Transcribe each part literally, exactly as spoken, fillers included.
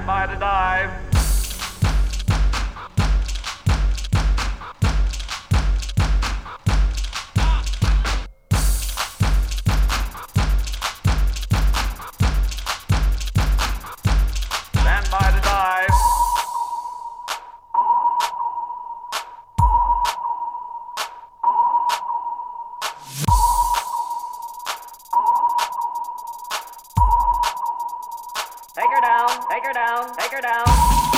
by to dive. Stand by to dive. Take her down, take her down, take her down.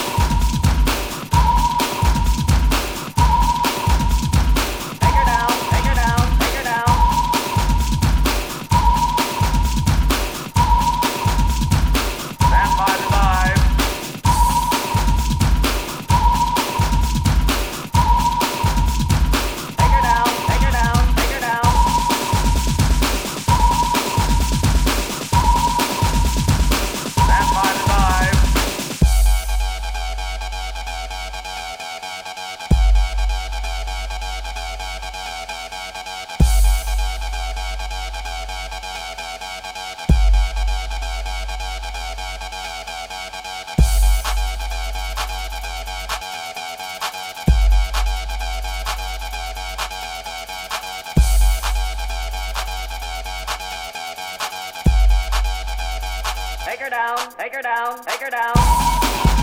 Take her down, take her down, take her down. Stand by to dive. Take her down, take her down, take her down. Stand by to dive. Take her down, take her down, take her down.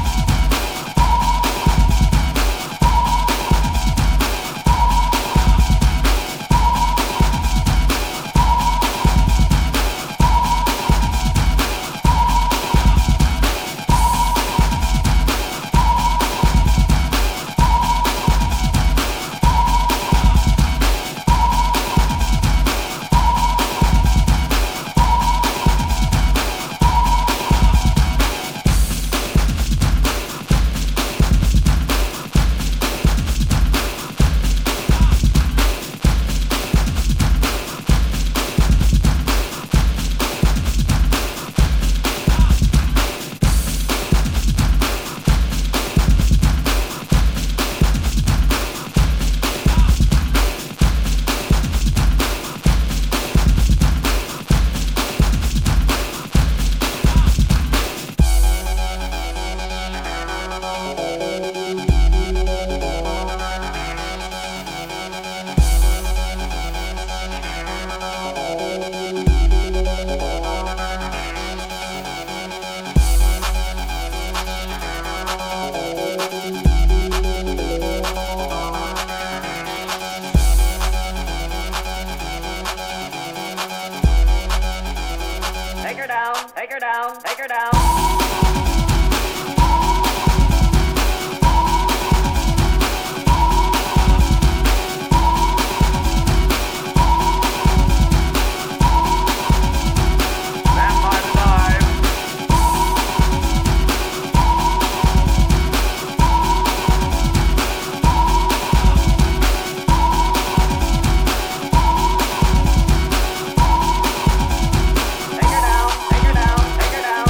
Take her down, take her down, take her down. Stand by to dive. Take her down, take her down, take her down.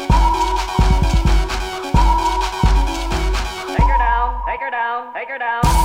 Take her down, take her down.